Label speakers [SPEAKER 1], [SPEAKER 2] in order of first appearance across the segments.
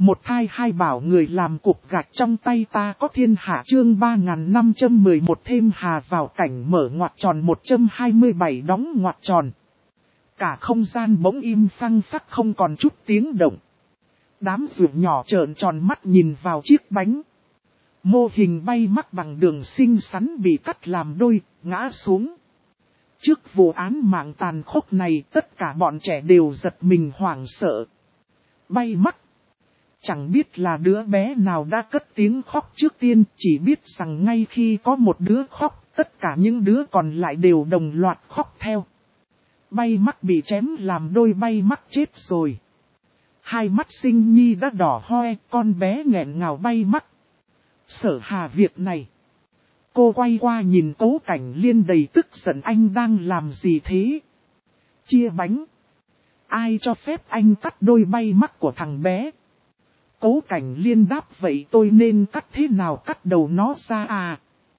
[SPEAKER 1] Một thai hai bảo người làm cục gạch trong tay ta có thiên hạ chương 3511 thêm hà vào cảnh mở ngoặc tròn 127 đóng ngoặc tròn. Cả không gian bỗng im phăng phắc không còn chút tiếng động. Đám ruột nhỏ trợn tròn mắt nhìn vào chiếc bánh. Mô hình bay mắc bằng đường xinh xắn bị cắt làm đôi, ngã xuống. Trước vụ án mạng tàn khốc này tất cả bọn trẻ đều giật mình hoảng sợ. Bay mắc. Chẳng biết là đứa bé nào đã cất tiếng khóc trước tiên, chỉ biết rằng ngay khi có một đứa khóc, tất cả những đứa còn lại đều đồng loạt khóc theo. Bay mắc bị chém làm đôi, bay mắc chết rồi. Hai mắt Sinh Nhi đã đỏ hoe, con bé nghẹn ngào bay mắc. Sở Hà việc này. Cô quay qua nhìn Cố Cảnh Liên đầy tức giận, anh đang làm gì thế? Chia bánh. Ai cho phép anh cắt đôi bay mắc của thằng bé? Cố Cảnh Liên đáp, vậy tôi nên cắt thế nào, cắt đầu nó ra à?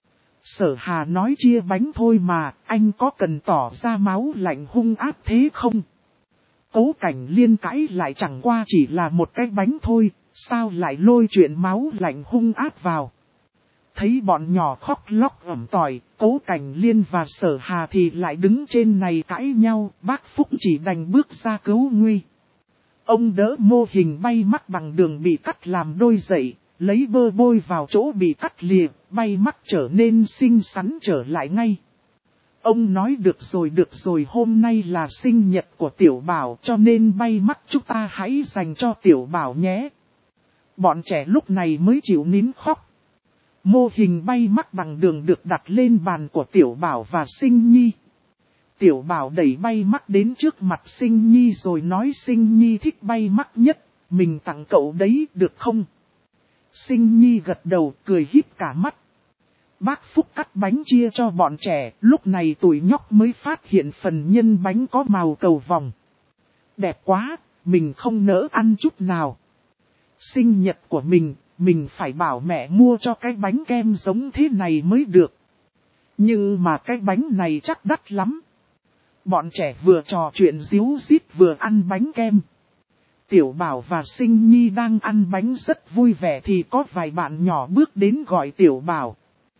[SPEAKER 1] Sở Hà nói chia bánh thôi mà, anh có cần tỏ ra máu lạnh hung ác thế không? Cố Cảnh Liên cãi lại, chẳng qua chỉ là một cái bánh thôi, sao lại lôi chuyện máu lạnh hung ác vào? Thấy bọn nhỏ khóc lóc ẩm tỏi, Cố Cảnh Liên và Sở Hà thì lại đứng trên này cãi nhau, bác Phúc chỉ đành bước ra cứu nguy. Ông đỡ mô hình bay mắc bằng đường bị cắt làm đôi dậy, lấy bơ bôi vào chỗ bị cắt lìa, bay mắc trở nên xinh xắn trở lại ngay. Ông nói được rồi, hôm nay là sinh nhật của Tiểu Bảo cho nên bay mắc chúng ta hãy dành cho Tiểu Bảo nhé. Bọn trẻ lúc này mới chịu nín khóc. Mô hình bay mắc bằng đường được đặt lên bàn của Tiểu Bảo và Sinh Nhi. Tiểu Bảo đẩy bay mắc đến trước mặt Sinh Nhi rồi nói, Sinh Nhi thích bay mắc nhất, mình tặng cậu đấy được không? Sinh Nhi gật đầu cười híp cả mắt. Bác Phúc cắt bánh chia cho bọn trẻ, lúc này tụi nhóc mới phát hiện phần nhân bánh có màu cầu vồng. Đẹp quá, mình không nỡ ăn chút nào. Sinh nhật của mình phải bảo mẹ mua cho cái bánh kem giống thế này mới được. Nhưng mà cái bánh này chắc đắt lắm. Bọn trẻ vừa trò chuyện díu dít vừa ăn bánh kem. Tiểu Bảo và Sinh Nhi đang ăn bánh rất vui vẻ thì có vài bạn nhỏ bước đến gọi Tiểu Bảo.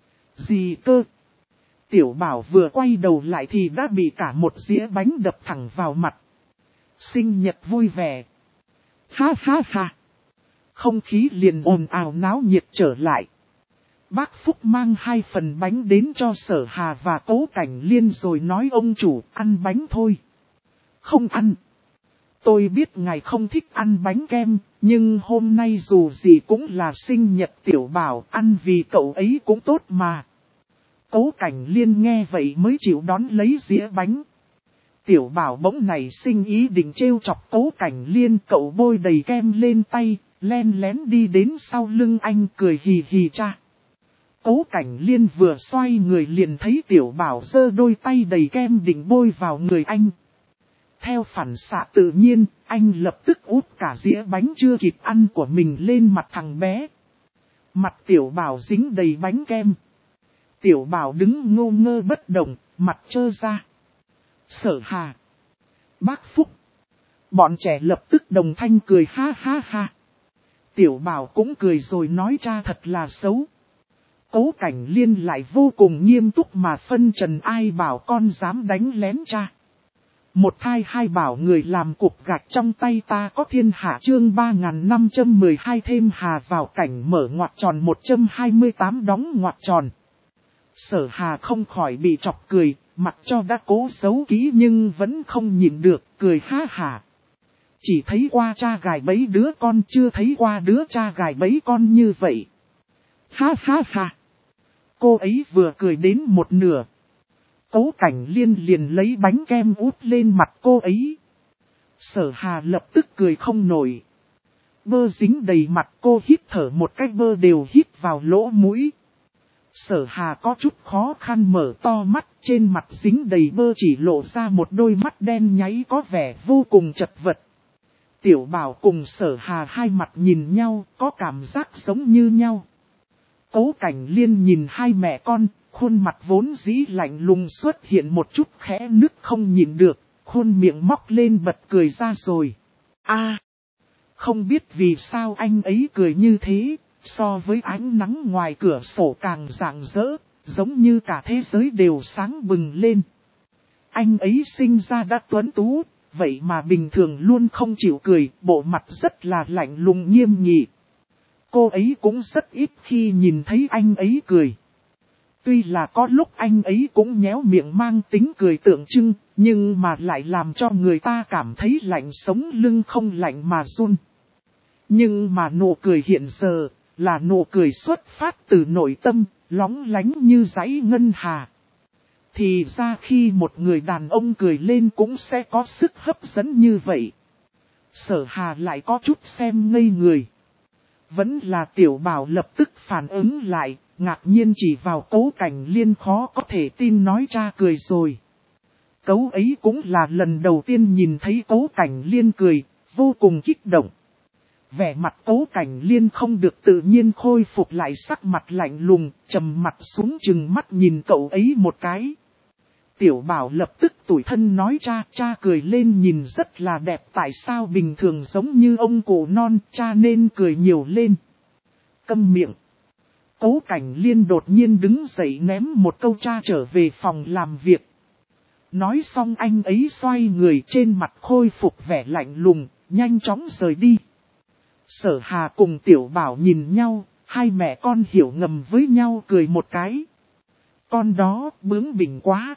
[SPEAKER 1] Gì cơ? Tiểu Bảo vừa quay đầu lại thì đã bị cả một dĩa bánh đập thẳng vào mặt. Sinh nhật vui vẻ. Ha ha ha. Không khí liền ồn ào náo nhiệt trở lại. Bác Phúc mang 2 phần bánh đến cho Sở Hà và Cố Cảnh Liên rồi nói, ông chủ ăn bánh thôi. Không ăn. Tôi biết ngài không thích ăn bánh kem, nhưng hôm nay dù gì cũng là sinh nhật Tiểu Bảo, ăn vì cậu ấy cũng tốt mà. Cố Cảnh Liên nghe vậy mới chịu đón lấy dĩa bánh. Tiểu Bảo bỗng nảy sinh ý định trêu chọc Cố Cảnh Liên, cậu bôi đầy kem lên tay, len lén đi đến sau lưng anh cười hì hì cha. Cố Cảnh Liên vừa xoay người liền thấy Tiểu Bảo giơ đôi tay đầy kem định bôi vào người anh. Theo phản xạ tự nhiên, anh lập tức úp cả dĩa bánh chưa kịp ăn của mình lên mặt thằng bé. Mặt Tiểu Bảo dính đầy bánh kem. Tiểu Bảo đứng ngô ngơ bất động, mặt trơ ra. Sở Hà, bác Phúc, bọn trẻ lập tức đồng thanh cười ha ha ha. Tiểu Bảo cũng cười rồi nói, cha thật là xấu. Cố Cảnh Liên lại vô cùng nghiêm túc mà phân trần, ai bảo con dám đánh lén cha. Một thai hai bảo người làm cục gạch trong tay ta có thiên hạ chương 3512 thêm hà vào cảnh mở ngoặc tròn 128 đóng ngoặc tròn. Sở Hà không khỏi bị chọc cười, mặt cho đã cố giấu kỹ nhưng vẫn không nhịn được, cười ha hả. Chỉ thấy qua cha gài bẫy đứa con, chưa thấy qua đứa cha gài bẫy con như vậy. Ha ha ha. Cô ấy vừa cười đến một nửa. Cố Cảnh Liên liền lấy bánh kem út lên mặt cô ấy. Sở Hà lập tức cười không nổi. Bơ dính đầy mặt, cô hít thở một cách bơ đều hít vào lỗ mũi. Sở Hà có chút khó khăn mở to mắt, trên mặt dính đầy bơ chỉ lộ ra một đôi mắt đen nháy có vẻ vô cùng chật vật. Tiểu Bảo cùng Sở Hà hai mặt nhìn nhau, có cảm giác giống như nhau. Cố Cảnh Liên nhìn hai mẹ con, khuôn mặt vốn dĩ lạnh lùng xuất hiện một chút khẽ nứt không nhịn được, khuôn miệng móc lên bật cười ra rồi. Không biết vì sao anh ấy cười như thế, so với ánh nắng ngoài cửa sổ càng rạng rỡ, giống như cả thế giới đều sáng bừng lên. Anh ấy sinh ra đã tuấn tú, vậy mà bình thường luôn không chịu cười, bộ mặt rất là lạnh lùng nghiêm nghị. Cô ấy cũng rất ít khi nhìn thấy anh ấy cười. Tuy là có lúc anh ấy cũng nhéo miệng mang tính cười tượng trưng, nhưng mà lại làm cho người ta cảm thấy lạnh sống lưng không lạnh mà run. Nhưng mà nụ cười hiện giờ, là nụ cười xuất phát từ nội tâm, lóng lánh như dãy ngân hà. Thì ra khi một người đàn ông cười lên cũng sẽ có sức hấp dẫn như vậy. Sở Hà lại có chút xem ngây người. Vẫn là Tiểu Bảo lập tức phản ứng lại, ngạc nhiên chỉ vào Cố Cảnh Liên khó có thể tin nói cha cười rồi. Cấu ấy cũng là lần đầu tiên nhìn thấy Cố Cảnh Liên cười, vô cùng kích động. Vẻ mặt Cố Cảnh Liên không được tự nhiên khôi phục lại sắc mặt lạnh lùng, trầm mặt xuống chừng mắt nhìn cậu ấy một cái. Tiểu Bảo lập tức tủi thân nói cha cười lên nhìn rất là đẹp, tại sao bình thường giống như ông cụ non, cha nên cười nhiều lên. Câm miệng. Cố Cảnh Liên đột nhiên đứng dậy ném một câu cha trở về phòng làm việc. Nói xong anh ấy xoay người, trên mặt khôi phục vẻ lạnh lùng, nhanh chóng rời đi. Sở Hà cùng Tiểu Bảo nhìn nhau, hai mẹ con hiểu ngầm với nhau cười một cái. Con đó bướng bỉnh quá.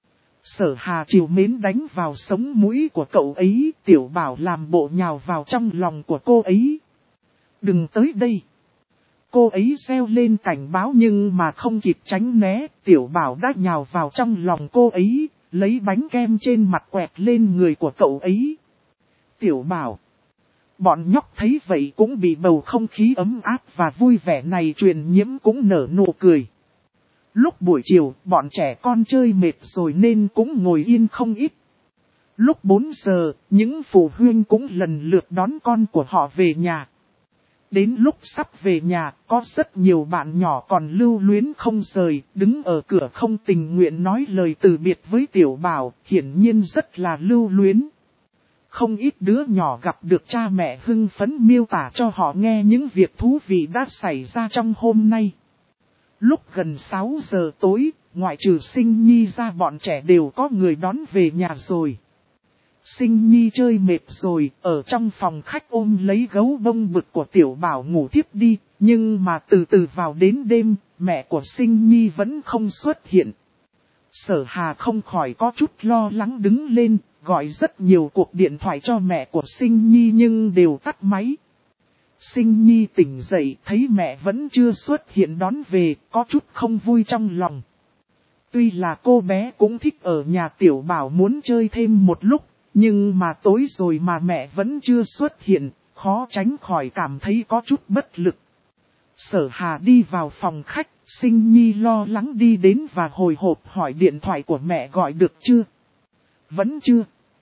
[SPEAKER 1] Sở Hà trìu mến đánh vào sống mũi của cậu ấy, Tiểu Bảo làm bộ nhào vào trong lòng của cô ấy. Đừng tới đây. Cô ấy reo lên cảnh báo nhưng mà không kịp tránh né, Tiểu Bảo đã nhào vào trong lòng cô ấy, lấy bánh kem trên mặt quẹt lên người của cậu ấy. Tiểu Bảo. Bọn nhóc thấy vậy cũng bị bầu không khí ấm áp và vui vẻ này truyền nhiễm cũng nở nụ cười. Lúc buổi chiều, bọn trẻ con chơi mệt rồi nên cũng ngồi yên không ít. Lúc 4 giờ, những phụ huynh cũng lần lượt đón con của họ về nhà. Đến lúc sắp về nhà, có rất nhiều bạn nhỏ còn lưu luyến không rời, đứng ở cửa không tình nguyện nói lời từ biệt với Tiểu Bảo, hiển nhiên rất là lưu luyến. Không ít đứa nhỏ gặp được cha mẹ hưng phấn miêu tả cho họ nghe những việc thú vị đã xảy ra trong hôm nay. Lúc gần 6 giờ tối, ngoại trừ Sinh Nhi ra bọn trẻ đều có người đón về nhà rồi. Sinh Nhi chơi mệt rồi, ở trong phòng khách ôm lấy gấu bông bực của Tiểu Bảo ngủ thiếp đi, nhưng mà từ từ vào đến đêm, mẹ của Sinh Nhi vẫn không xuất hiện. Sở Hà không khỏi có chút lo lắng đứng lên, gọi rất nhiều cuộc điện thoại cho mẹ của Sinh Nhi nhưng đều tắt máy. Sinh Nhi tỉnh dậy thấy mẹ vẫn chưa xuất hiện đón về, có chút không vui trong lòng. Tuy là cô bé cũng thích ở nhà Tiểu Bảo muốn chơi thêm một lúc, nhưng mà tối rồi mà mẹ vẫn chưa xuất hiện, khó tránh khỏi cảm thấy có chút bất lực. Sở Hà đi vào phòng khách, Sinh Nhi lo lắng đi đến và hồi hộp hỏi điện thoại của mẹ gọi được chưa? Vẫn chưa.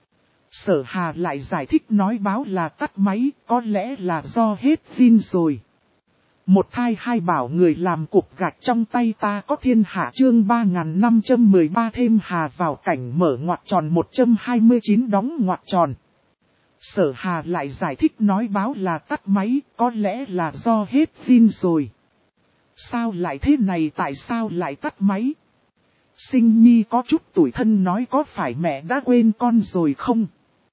[SPEAKER 1] Sở Hà lại giải thích nói báo là tắt máy, có lẽ là do hết pin rồi. Một thai hai bảo người làm cục gạch trong tay ta có thiên hạ chương 3513 thêm hà vào cảnh mở ngoặc tròn 129 đóng ngoặc tròn. Sở Hà lại giải thích nói báo là tắt máy, có lẽ là do hết pin rồi. Sao lại thế này, tại sao lại tắt máy? Sinh Nhi có chút tủi thân nói có phải mẹ đã quên con rồi không?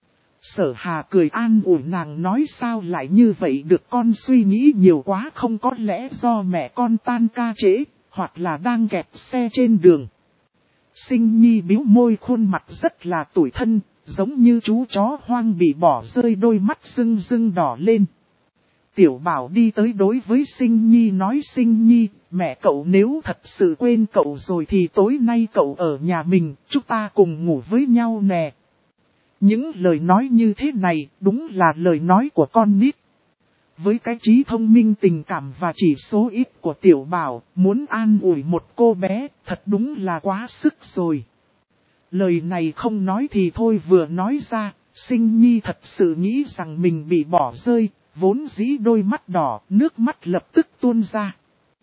[SPEAKER 1] Sở Hà cười an ủi nàng nói sao lại như vậy được, con suy nghĩ nhiều quá, không có lẽ do mẹ con tan ca trễ, hoặc là đang kẹt xe trên đường. Sinh Nhi bĩu môi khuôn mặt rất là tủi thân, giống như chú chó hoang bị bỏ rơi, đôi mắt rưng rưng đỏ lên. Tiểu Bảo đi tới đối với Sinh Nhi nói Sinh Nhi, mẹ cậu nếu thật sự quên cậu rồi thì tối nay cậu ở nhà mình, chúng ta cùng ngủ với nhau nè. Những lời nói như thế này đúng là lời nói của con nít. Với cái trí thông minh tình cảm và chỉ số ít của Tiểu Bảo, muốn an ủi một cô bé thật đúng là quá sức rồi. Lời này không nói thì thôi, vừa nói ra, Sinh Nhi thật sự nghĩ rằng mình bị bỏ rơi, vốn dĩ đôi mắt đỏ, nước mắt lập tức tuôn ra.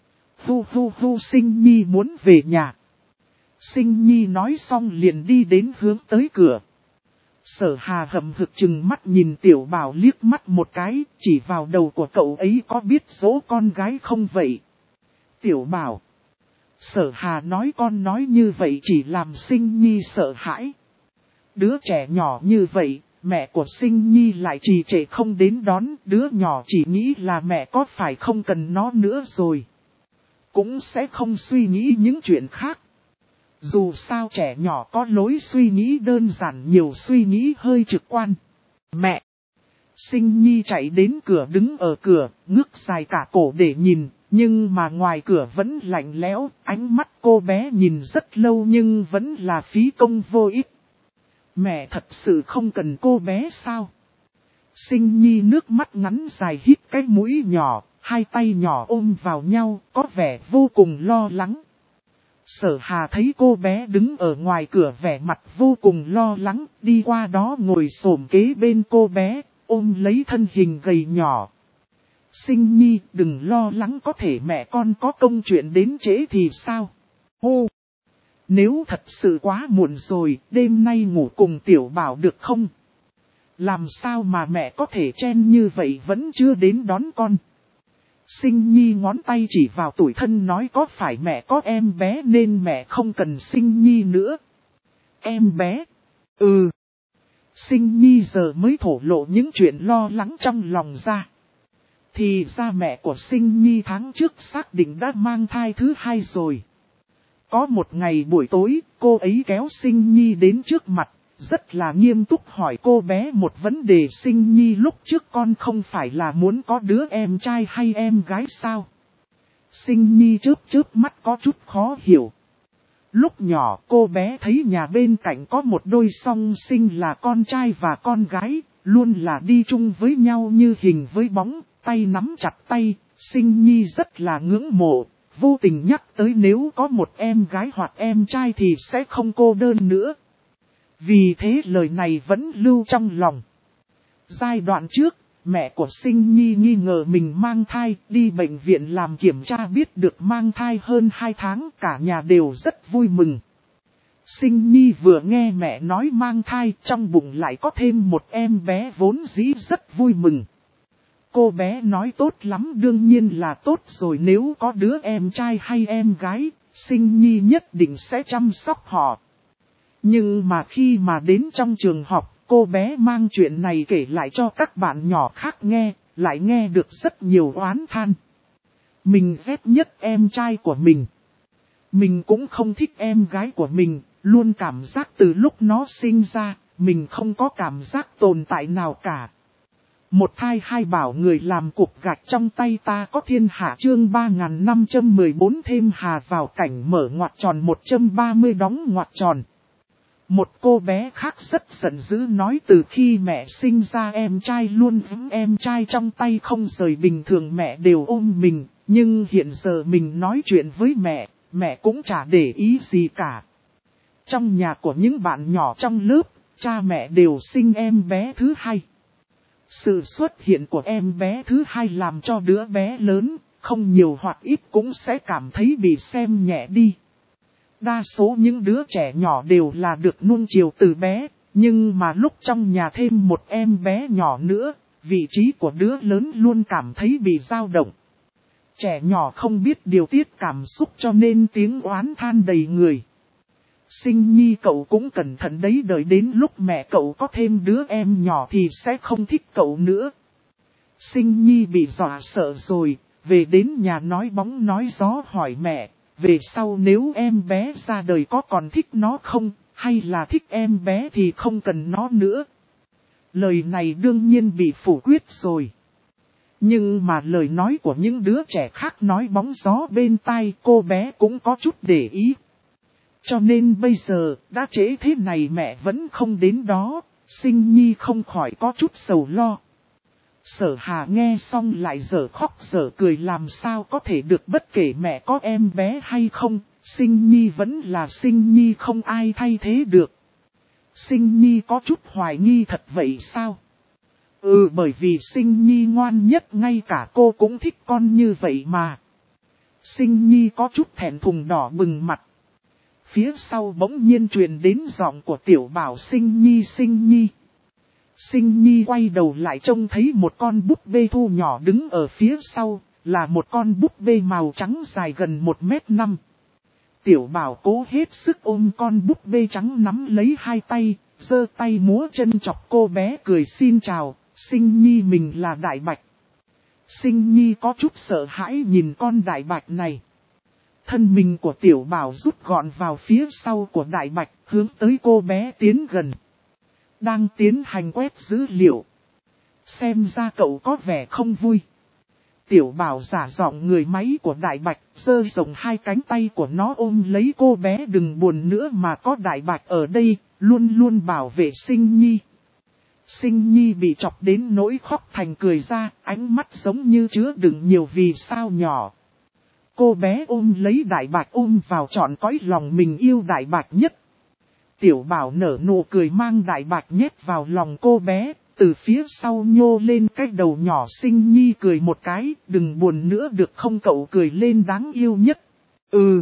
[SPEAKER 1] Sinh Nhi muốn về nhà. Sinh Nhi nói xong liền đi đến hướng tới cửa. Sở Hà hậm hực chừng mắt nhìn Tiểu Bảo liếc mắt một cái, chỉ vào đầu của cậu ấy có biết dỗ con gái không vậy? Tiểu Bảo. Sở Hà nói con nói như vậy chỉ làm Sinh Nhi sợ hãi. Đứa trẻ nhỏ như vậy, mẹ của Sinh Nhi lại trì trệ không đến đón, đứa nhỏ chỉ nghĩ là mẹ có phải không cần nó nữa rồi. Cũng sẽ không suy nghĩ những chuyện khác. Dù sao trẻ nhỏ có lối suy nghĩ đơn giản, nhiều suy nghĩ hơi trực quan. Mẹ! Sinh Nhi chạy đến cửa đứng ở cửa, ngước dài cả cổ để nhìn, nhưng mà ngoài cửa vẫn lạnh lẽo, ánh mắt cô bé nhìn rất lâu nhưng vẫn là phí công vô ích. Mẹ thật sự không cần cô bé sao? Sinh Nhi nước mắt ngắn dài hít cái mũi nhỏ, hai tay nhỏ ôm vào nhau, có vẻ vô cùng lo lắng. Sở Hà thấy cô bé đứng ở ngoài cửa vẻ mặt vô cùng lo lắng, đi qua đó ngồi xổm kế bên cô bé, ôm lấy thân hình gầy nhỏ. Sinh Nhi, đừng lo lắng, có thể mẹ con có công chuyện đến trễ thì sao? Hô! Nếu thật sự quá muộn rồi, đêm nay ngủ cùng Tiểu Bảo được không? Làm sao mà mẹ có thể chen như vậy vẫn chưa đến đón con? Sinh Nhi ngón tay chỉ vào tủi thân nói có phải mẹ có em bé nên mẹ không cần Sinh Nhi nữa. Em bé? Ừ. Sinh Nhi giờ mới thổ lộ những chuyện lo lắng trong lòng ra. Thì ra mẹ của Sinh Nhi tháng trước xác định đã mang thai thứ hai rồi. Có một ngày buổi tối, cô ấy kéo Sinh Nhi đến trước mặt, rất là nghiêm túc hỏi cô bé một vấn đề. Sinh Nhi lúc trước con không phải là muốn có đứa em trai hay em gái sao? Sinh Nhi chớp mắt có chút khó hiểu. Lúc nhỏ cô bé thấy nhà bên cạnh có một đôi song sinh là con trai và con gái, luôn là đi chung với nhau như hình với bóng, tay nắm chặt tay. Sinh Nhi rất là ngưỡng mộ, vô tình nhắc tới nếu có một em gái hoặc em trai thì sẽ không cô đơn nữa. Vì thế lời này vẫn lưu trong lòng. Giai đoạn trước, mẹ của Sinh Nhi nghi ngờ mình mang thai, đi bệnh viện làm kiểm tra biết được mang thai hơn 2 tháng, cả nhà đều rất vui mừng. Sinh Nhi vừa nghe mẹ nói mang thai, trong bụng lại có thêm một em bé vốn dĩ rất vui mừng. Cô bé nói tốt lắm, đương nhiên là tốt rồi, nếu có đứa em trai hay em gái, Sinh Nhi nhất định sẽ chăm sóc họ. Nhưng mà khi mà đến trong trường học, cô bé mang chuyện này kể lại cho các bạn nhỏ khác nghe, lại nghe được rất nhiều oán than. Mình ghét nhất em trai của mình. Mình cũng không thích em gái của mình, luôn cảm giác từ lúc nó sinh ra, mình không có cảm giác tồn tại nào cả. Một thai hai bảo người làm cục gạch trong tay ta có thiên hạ chương 3514 thêm hà vào cảnh mở ngoặc tròn 130 đóng ngoặc tròn. Một cô bé khác rất giận dữ nói từ khi mẹ sinh ra em trai luôn vững em trai trong tay không rời, bình thường mẹ đều ôm mình, nhưng hiện giờ mình nói chuyện với mẹ cũng chả để ý gì cả. Trong nhà của những bạn nhỏ trong lớp, cha mẹ đều sinh em bé thứ hai. Sự xuất hiện của em bé thứ hai làm cho đứa bé lớn, không nhiều hoặc ít cũng sẽ cảm thấy bị xem nhẹ đi. Đa số những đứa trẻ nhỏ đều là được nuông chiều từ bé, nhưng mà lúc trong nhà thêm một em bé nhỏ nữa, vị trí của đứa lớn luôn cảm thấy bị dao động. Trẻ nhỏ không biết điều tiết cảm xúc cho nên tiếng oán than đầy người. Sinh Nhi cậu cũng cẩn thận đấy, đợi đến lúc mẹ cậu có thêm đứa em nhỏ thì sẽ không thích cậu nữa. Sinh Nhi bị dọa sợ rồi, về đến nhà nói bóng nói gió hỏi mẹ, về sau nếu em bé ra đời có còn thích nó không, hay là thích em bé thì không cần nó nữa. Lời này đương nhiên bị phủ quyết rồi. Nhưng mà lời nói của những đứa trẻ khác nói bóng gió bên tai, cô bé cũng có chút để ý. Cho nên bây giờ, đã trễ thế này mẹ vẫn không đến đó, Sinh Nhi không khỏi có chút sầu lo. Sở Hà nghe xong lại dở khóc dở cười, làm sao có thể được, bất kể mẹ có em bé hay không, Sinh Nhi vẫn là Sinh Nhi, không ai thay thế được. Sinh Nhi có chút hoài nghi, thật vậy sao? Bởi vì Sinh Nhi ngoan nhất, ngay cả cô cũng thích con như vậy mà. Sinh Nhi có chút thẹn thùng đỏ bừng mặt. Phía sau bỗng nhiên truyền đến giọng của Tiểu Bảo, Sinh Nhi Sinh Nhi quay đầu lại trông thấy một con búp bê thu nhỏ đứng ở phía sau, là một con búp bê màu trắng dài gần 1m5. Tiểu Bảo cố hết sức ôm con búp bê trắng nắm lấy hai tay, giơ tay múa chân chọc cô bé cười xin chào, Sinh Nhi mình là Đại Bạch. Sinh Nhi có chút sợ hãi nhìn con Đại Bạch này. Thân mình của Tiểu Bảo rút gọn vào phía sau của Đại Bạch, hướng tới cô bé tiến gần. Đang tiến hành quét dữ liệu. Xem ra cậu có vẻ không vui. Tiểu Bảo giả giọng người máy của Đại Bạch, giơ rộng hai cánh tay của nó ôm lấy cô bé, đừng buồn nữa mà có Đại Bạch ở đây, luôn luôn bảo vệ Sinh Nhi. Sinh Nhi bị chọc đến nỗi khóc thành cười ra, ánh mắt giống như chứa đựng nhiều vì sao nhỏ. Cô bé ôm lấy Đại Bạch ôm vào trọn cõi lòng mình yêu Đại Bạch nhất. Tiểu Bảo nở nụ cười mang Đại Bạch nhét vào lòng cô bé, từ phía sau nhô lên cái đầu nhỏ. Sinh Nhi cười một cái, đừng buồn nữa được không, cậu cười lên đáng yêu nhất. Ừ.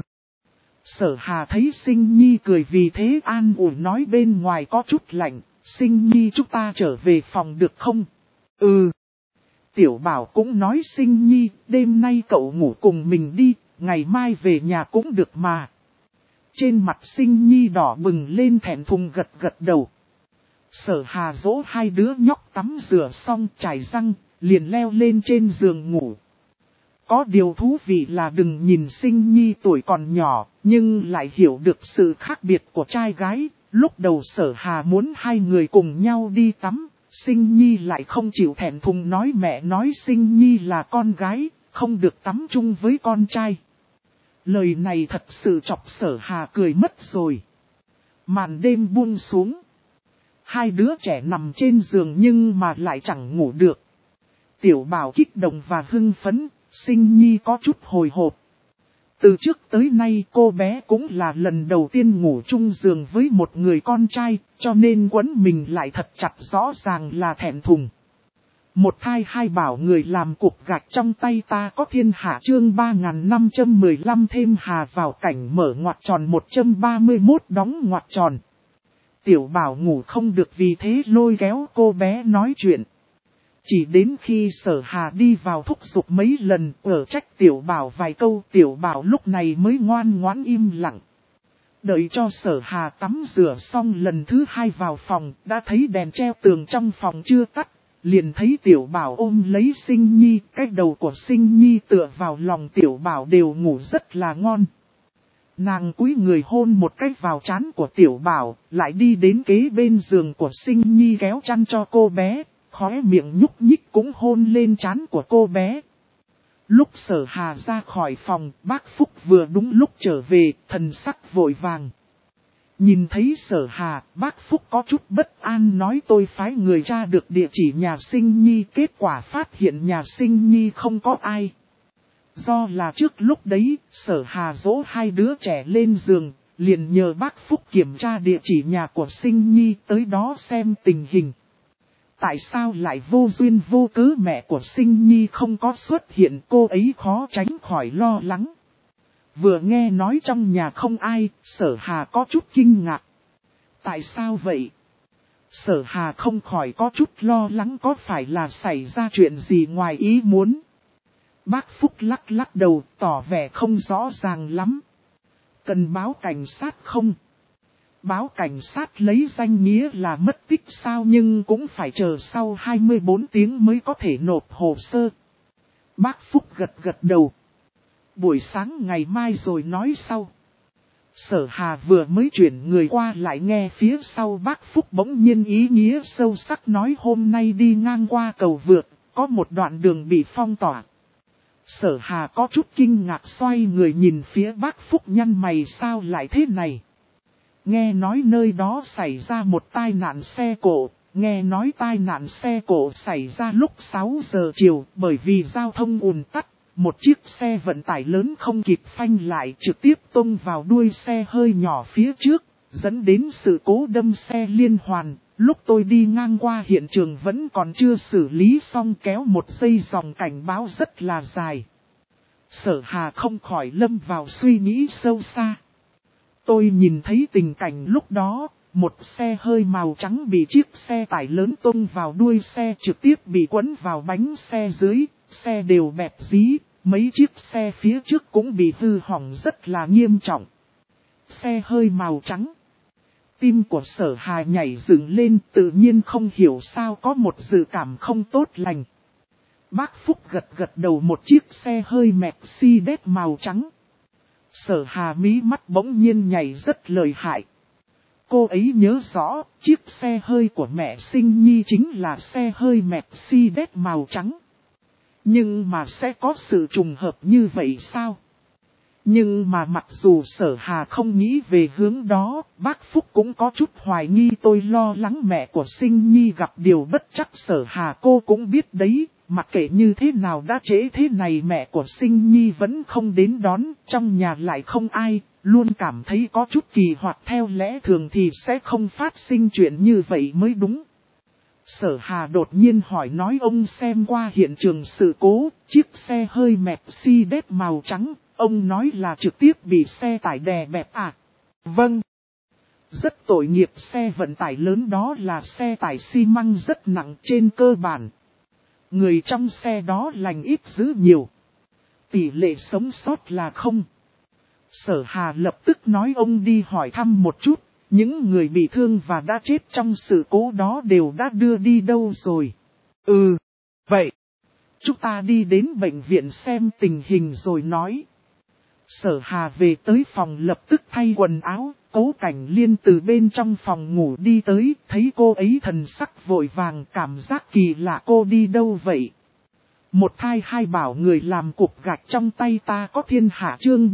[SPEAKER 1] Sở Hà thấy Sinh Nhi cười vì thế an ủi nói bên ngoài có chút lạnh, Sinh Nhi chúng ta trở về phòng được không? Ừ. Tiểu Bảo cũng nói Sinh Nhi, đêm nay cậu ngủ cùng mình đi, ngày mai về nhà cũng được mà. Trên mặt Sinh Nhi đỏ bừng lên thẹn thùng gật gật đầu. Sở Hà dỗ hai đứa nhóc tắm rửa xong chải răng, liền leo lên trên giường ngủ. Có điều thú vị là đừng nhìn Sinh Nhi tuổi còn nhỏ, nhưng lại hiểu được sự khác biệt của trai gái. Lúc đầu Sở Hà muốn hai người cùng nhau đi tắm, Sinh Nhi lại không chịu, thẹn thùng nói mẹ nói Sinh Nhi là con gái, không được tắm chung với con trai. Lời này thật sự chọc Sở Hà cười mất rồi. Màn đêm buông xuống. Hai đứa trẻ nằm trên giường nhưng mà lại chẳng ngủ được. Tiểu Bảo kích động và hưng phấn, Sinh Nhi có chút hồi hộp. Từ trước tới nay cô bé cũng là lần đầu tiên ngủ chung giường với một người con trai, cho nên quấn mình lại thật chặt, rõ ràng là thẹn thùng. Một thai hai bảo người làm cục gạch trong tay ta có thiên hạ chương 3515 thêm hà vào cảnh mở ngoặc tròn 131 đóng ngoặc tròn. Tiểu Bảo ngủ không được vì thế lôi kéo cô bé nói chuyện. Chỉ đến khi Sở Hà đi vào thúc giục mấy lần ở trách Tiểu Bảo vài câu, Tiểu Bảo lúc này mới ngoan ngoãn im lặng. Đợi cho Sở Hà tắm rửa xong lần thứ hai vào phòng, đã thấy đèn treo tường trong phòng chưa tắt, liền thấy Tiểu Bảo ôm lấy Sinh Nhi, cái đầu của Sinh Nhi tựa vào lòng Tiểu Bảo đều ngủ rất là ngon. Nàng cúi người hôn một cái vào trán của Tiểu Bảo, lại đi đến kế bên giường của Sinh Nhi kéo chăn cho cô bé, khóe miệng nhúc nhích cũng hôn lên trán của cô bé. Lúc Sở Hà ra khỏi phòng, bác Phúc vừa đúng lúc trở về, thần sắc vội vàng. Nhìn thấy Sở Hà, bác Phúc có chút bất an nói tôi phái người tra được địa chỉ nhà Sinh Nhi, kết quả phát hiện nhà Sinh Nhi không có ai. Do là trước lúc đấy, Sở Hà dỗ hai đứa trẻ lên giường, liền nhờ bác Phúc kiểm tra địa chỉ nhà của Sinh Nhi tới đó xem tình hình. Tại sao lại vô duyên vô cớ mẹ của Sinh Nhi không có xuất hiện, cô ấy khó tránh khỏi lo lắng. Vừa nghe nói trong nhà không ai, Sở Hà có chút kinh ngạc. Tại sao vậy? Sở Hà không khỏi có chút lo lắng có phải là xảy ra chuyện gì ngoài ý muốn. Bác Phúc lắc lắc đầu tỏ vẻ không rõ ràng lắm. Cần báo cảnh sát không? Báo cảnh sát lấy danh nghĩa là mất tích sao, nhưng cũng phải chờ sau 24 tiếng mới có thể nộp hồ sơ. Bác Phúc gật gật đầu. Buổi sáng ngày mai rồi nói sau. Sở Hà vừa mới chuyển người qua lại nghe phía sau bác Phúc bỗng nhiên ý nghĩa sâu sắc nói hôm nay đi ngang qua cầu vượt, có một đoạn đường bị phong tỏa. Sở Hà có chút kinh ngạc xoay người nhìn phía bác Phúc nhăn mày sao lại thế này. Nghe nói nơi đó xảy ra một tai nạn xe cộ, nghe nói tai nạn xe cộ xảy ra lúc 6 giờ chiều bởi vì giao thông ùn tắc, một chiếc xe vận tải lớn không kịp phanh lại trực tiếp tông vào đuôi xe hơi nhỏ phía trước, dẫn đến sự cố đâm xe liên hoàn. Lúc tôi đi ngang qua hiện trường vẫn còn chưa xử lý xong kéo một dây dòng cảnh báo rất là dài. Sở Hà không khỏi lâm vào suy nghĩ sâu xa. Tôi nhìn thấy tình cảnh lúc đó, một xe hơi màu trắng bị chiếc xe tải lớn tông vào đuôi xe trực tiếp bị quấn vào bánh xe dưới, xe đều bẹp dí, mấy chiếc xe phía trước cũng bị hư hỏng rất là nghiêm trọng. Xe hơi màu trắng. Tim của Sở Hà nhảy dựng lên, tự nhiên không hiểu sao có một dự cảm không tốt lành. Bác Phúc gật đầu, một chiếc xe hơi Mercedes màu trắng. Sở Hà mí mắt bỗng nhiên nhảy rất lợi hại. Cô ấy nhớ rõ, chiếc xe hơi của mẹ Sinh Nhi chính là xe hơi Mercedes màu trắng. Nhưng mà sẽ có sự trùng hợp như vậy sao? Nhưng mà mặc dù Sở Hà không nghĩ về hướng đó, bác Phúc cũng có chút hoài nghi. Tôi lo lắng mẹ của Sinh Nhi gặp điều bất trắc. Sở Hà cô cũng biết đấy, mặc kệ như thế nào đã trễ thế này mẹ của Sinh Nhi vẫn không đến đón, trong nhà lại không ai, luôn cảm thấy có chút kỳ hoặc theo lẽ thường thì sẽ không phát sinh chuyện như vậy mới đúng. Sở Hà đột nhiên hỏi nói ông xem qua hiện trường sự cố, chiếc xe hơi Mercedes màu trắng, ông nói là trực tiếp bị xe tải đè bẹp à? Vâng. Rất tội nghiệp, xe vận tải lớn đó là xe tải xi măng rất nặng trên cơ bản. Người trong xe đó lành ít dữ nhiều. Tỷ lệ sống sót là không. Sở Hà lập tức nói ông đi hỏi thăm một chút. Những người bị thương và đã chết trong sự cố đó đều đã đưa đi đâu rồi? Vậy. Chúng ta đi đến bệnh viện xem tình hình rồi nói. Sở Hà về tới phòng lập tức thay quần áo, Cố Cảnh Liên từ bên trong phòng ngủ đi tới, thấy cô ấy thần sắc vội vàng, cảm giác kỳ lạ. Cô đi đâu vậy? Một thai hai bảo người làm cục gạch trong tay ta có thiên hạ. Chương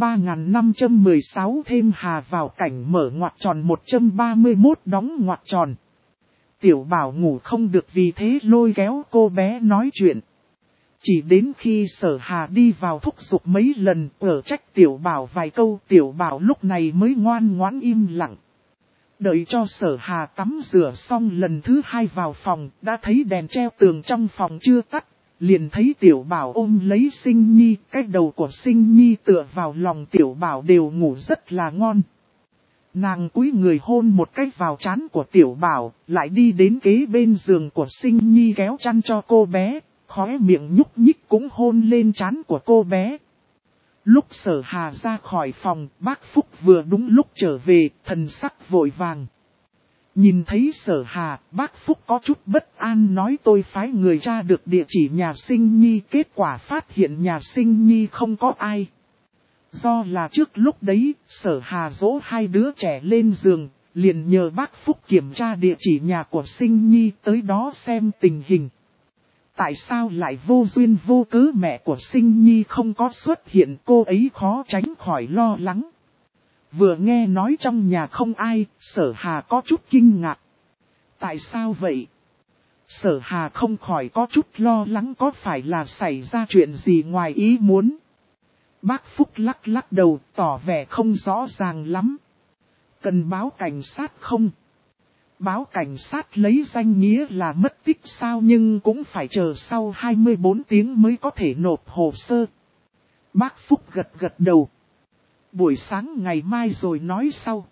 [SPEAKER 1] 3516 thêm hà vào cảnh mở ngoặc tròn 131 đóng ngoặc tròn. Tiểu Bảo ngủ không được, vì thế lôi kéo cô bé nói chuyện. Chỉ đến khi Sở Hà đi vào thúc giục mấy lần, ở trách Tiểu Bảo vài câu, Tiểu Bảo lúc này mới ngoan ngoãn im lặng. Đợi cho Sở Hà tắm rửa xong lần thứ hai vào phòng, đã thấy đèn treo tường trong phòng chưa tắt. Liền thấy Tiểu Bảo ôm lấy Sinh Nhi, cái đầu của Sinh Nhi tựa vào lòng Tiểu Bảo đều ngủ rất là ngon. Nàng cúi người hôn một cái vào trán của Tiểu Bảo, lại đi đến kế bên giường của Sinh Nhi kéo chăn cho cô bé, khóe miệng nhúc nhích cũng hôn lên trán của cô bé. Lúc Sở Hà ra khỏi phòng, bác Phúc vừa đúng lúc trở về, thần sắc vội vàng. Nhìn thấy Sở Hà, bác Phúc có chút bất an nói tôi phái người ra được địa chỉ nhà Sinh Nhi, kết quả phát hiện nhà Sinh Nhi không có ai. Do là trước lúc đấy, Sở Hà dỗ hai đứa trẻ lên giường, liền nhờ bác Phúc kiểm tra địa chỉ nhà của Sinh Nhi tới đó xem tình hình. Tại sao lại vô duyên vô cớ mẹ của Sinh Nhi không có xuất hiện, cô ấy khó tránh khỏi lo lắng. Vừa nghe nói trong nhà không ai, Sở Hà có chút kinh ngạc. Tại sao vậy? Sở Hà không khỏi có chút lo lắng có phải là xảy ra chuyện gì ngoài ý muốn. Bác Phúc lắc đầu tỏ vẻ không rõ ràng lắm. Cần báo cảnh sát không? Báo cảnh sát lấy danh nghĩa là mất tích sao, nhưng cũng phải chờ sau 24 tiếng mới có thể nộp hồ sơ. Bác Phúc gật đầu. Buổi sáng ngày mai rồi nói sau.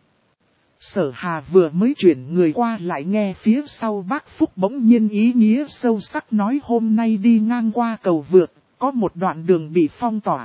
[SPEAKER 1] Sở Hà vừa mới chuyển người qua lại nghe phía sau bác Phúc bỗng nhiên ý nghĩa sâu sắc nói hôm nay đi ngang qua cầu vượt, có một đoạn đường bị phong tỏa.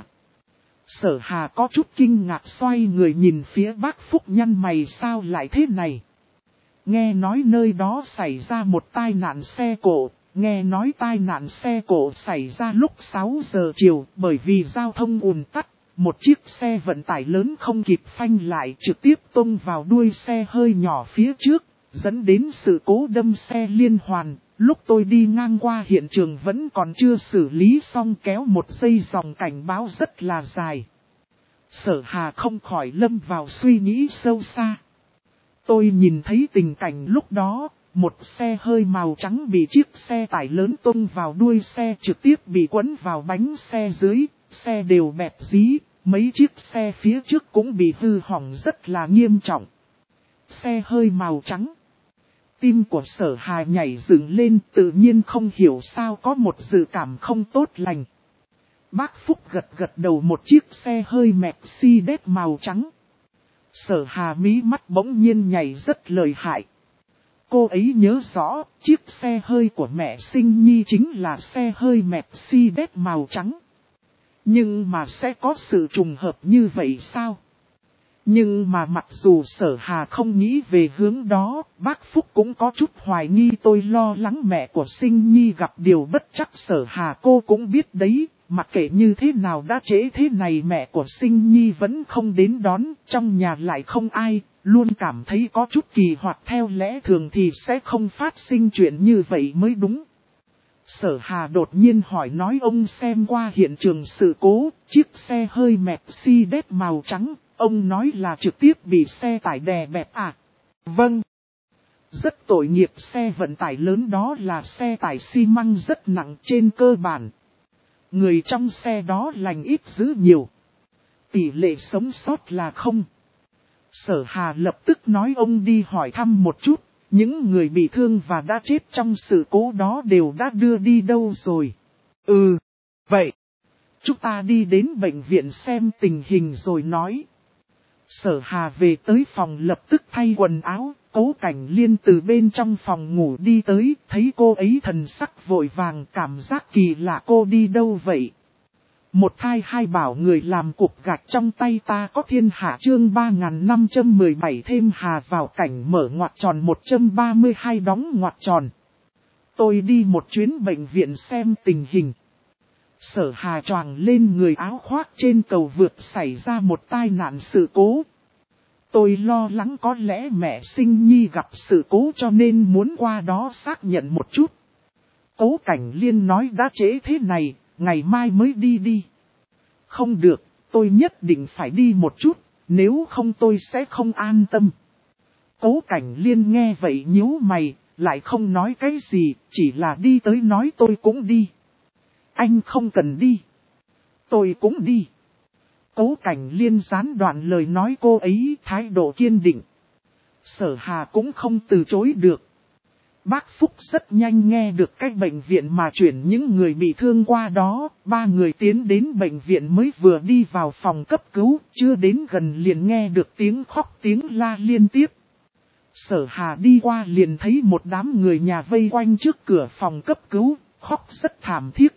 [SPEAKER 1] Sở Hà có chút kinh ngạc xoay người nhìn phía bác Phúc nhăn mày sao lại thế này. Nghe nói nơi đó xảy ra một tai nạn xe cộ, nghe nói tai nạn xe cộ xảy ra lúc 6 giờ chiều bởi vì giao thông ùn tắc. Một chiếc xe vận tải lớn không kịp phanh lại trực tiếp tông vào đuôi xe hơi nhỏ phía trước, dẫn đến sự cố đâm xe liên hoàn. Lúc tôi đi ngang qua hiện trường vẫn còn chưa xử lý xong kéo một dây dòng cảnh báo rất là dài. Sở Hà không khỏi lâm vào suy nghĩ sâu xa. Tôi nhìn thấy tình cảnh lúc đó, một xe hơi màu trắng bị chiếc xe tải lớn tông vào đuôi xe trực tiếp bị quấn vào bánh xe dưới, xe đều bẹp dí, mấy chiếc xe phía trước cũng bị hư hỏng rất là nghiêm trọng. Xe hơi màu trắng. Tim của Sở Hà nhảy dựng lên, tự nhiên không hiểu sao có một dự cảm không tốt lành. Bác Phúc gật đầu, một chiếc xe hơi Mercedes màu trắng. Sở Hà mí mắt bỗng nhiên nhảy rất lợi hại. Cô ấy nhớ rõ, chiếc xe hơi của mẹ Sinh Nhi chính là xe hơi Mercedes màu trắng. Nhưng mà sẽ có sự trùng hợp như vậy sao? Nhưng mà mặc dù Sở Hà không nghĩ về hướng đó, bác Phúc cũng có chút hoài nghi. Tôi lo lắng mẹ của Sinh Nhi gặp điều bất trắc. Sở Hà cô cũng biết đấy, mặc kệ như thế nào đã trễ thế này mẹ của Sinh Nhi vẫn không đến đón, trong nhà lại không ai, luôn cảm thấy có chút kỳ hoặc theo lẽ thường thì sẽ không phát sinh chuyện như vậy mới đúng. Sở Hà đột nhiên hỏi nói ông xem qua hiện trường sự cố, chiếc xe hơi Mercedes màu trắng, ông nói là trực tiếp bị xe tải đè bẹp à? Vâng. Rất tội nghiệp, xe vận tải lớn đó là xe tải xi măng rất nặng trên cơ bản. Người trong xe đó lành ít dữ nhiều. Tỷ lệ sống sót là không. Sở Hà lập tức nói ông đi hỏi thăm một chút. Những người bị thương và đã chết trong sự cố đó đều đã đưa đi đâu rồi? Vậy, chúng ta đi đến bệnh viện xem tình hình rồi nói. Sở Hà về tới phòng lập tức thay quần áo, Cố Cảnh Liên từ bên trong phòng ngủ đi tới, thấy cô ấy thần sắc vội vàng, cảm giác kỳ lạ. Cô đi đâu vậy? Một thai hai bảo người làm cục gạch trong tay ta có thiên hạ. Chương 3517 thêm hà vào cảnh mở ngoặc tròn 132 đóng ngoặc tròn. Tôi đi một chuyến bệnh viện xem tình hình. Sở Hà choàng lên người áo khoác trên cầu vượt xảy ra một tai nạn sự cố. Tôi lo lắng có lẽ mẹ Sinh Nhi gặp sự cố cho nên muốn qua đó xác nhận một chút. Cố Cảnh Liên nói đã trễ thế này, ngày mai mới đi đi. Không được, tôi nhất định phải đi một chút, nếu không tôi sẽ không an tâm. Cố Cảnh Liên nghe vậy nhíu mày, lại không nói cái gì, chỉ là đi tới nói tôi cũng đi. Anh không cần đi. Tôi cũng đi. Cố Cảnh Liên gián đoạn lời nói cô ấy thái độ kiên định. Sở Hà cũng không từ chối được. Bác Phúc rất nhanh nghe được cách bệnh viện mà chuyển những người bị thương qua đó. 3 người tiến đến bệnh viện mới vừa đi vào phòng cấp cứu, chưa đến gần liền nghe được tiếng khóc tiếng la liên tiếp. Sở Hà đi qua liền thấy một đám người nhà vây quanh trước cửa phòng cấp cứu, khóc rất thảm thiết.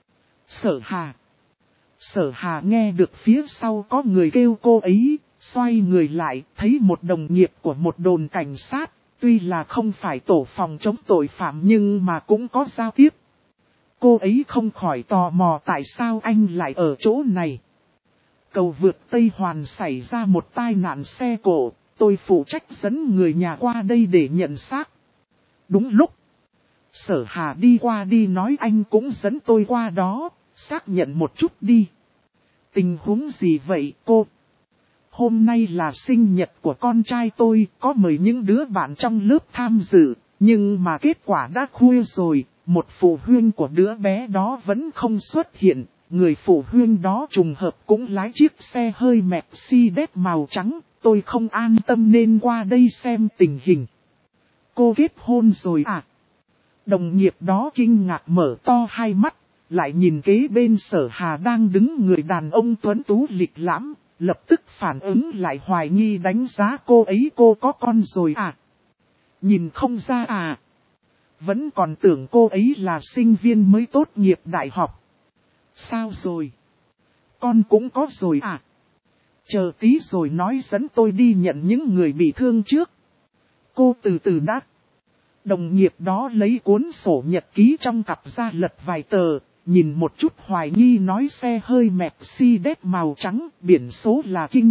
[SPEAKER 1] Sở Hà nghe được phía sau có người kêu cô ấy, xoay người lại, thấy một đồng nghiệp của một đồn cảnh sát, tuy là không phải tổ phòng chống tội phạm nhưng mà cũng có giao tiếp. Cô ấy không khỏi tò mò tại sao anh lại ở chỗ này. Cầu vượt Tây Hoàn xảy ra một tai nạn xe cộ, tôi phụ trách dẫn người nhà qua đây để nhận xác. Đúng lúc, Sở Hà đi qua đi nói anh cũng dẫn tôi qua đó, xác nhận một chút đi. Tình huống gì vậy cô? Hôm nay là sinh nhật của con trai tôi, có mời những đứa bạn trong lớp tham dự, nhưng mà kết quả đã khuya rồi, một phụ huynh của đứa bé đó vẫn không xuất hiện, người phụ huynh đó trùng hợp cũng lái chiếc xe hơi Mercedes màu trắng, tôi không an tâm nên qua đây xem tình hình. Cô kết hôn rồi à? Đồng nghiệp đó kinh ngạc mở to hai mắt, lại nhìn kế bên Sở Hà đang đứng người đàn ông tuấn tú lịch lãm. Lập tức phản ứng lại hoài nghi đánh giá cô ấy, cô có con rồi à? Nhìn không ra à? Vẫn còn tưởng cô ấy là sinh viên mới tốt nghiệp đại học. Sao rồi? Con cũng có rồi à? Chờ tí rồi nói dẫn tôi đi nhận những người bị thương trước. Cô từ từ đã. Đồng nghiệp đó lấy cuốn sổ nhật ký trong cặp ra lật vài tờ. Nhìn một chút hoài nghi nói xe hơi Mercedes màu trắng, biển số là Kinh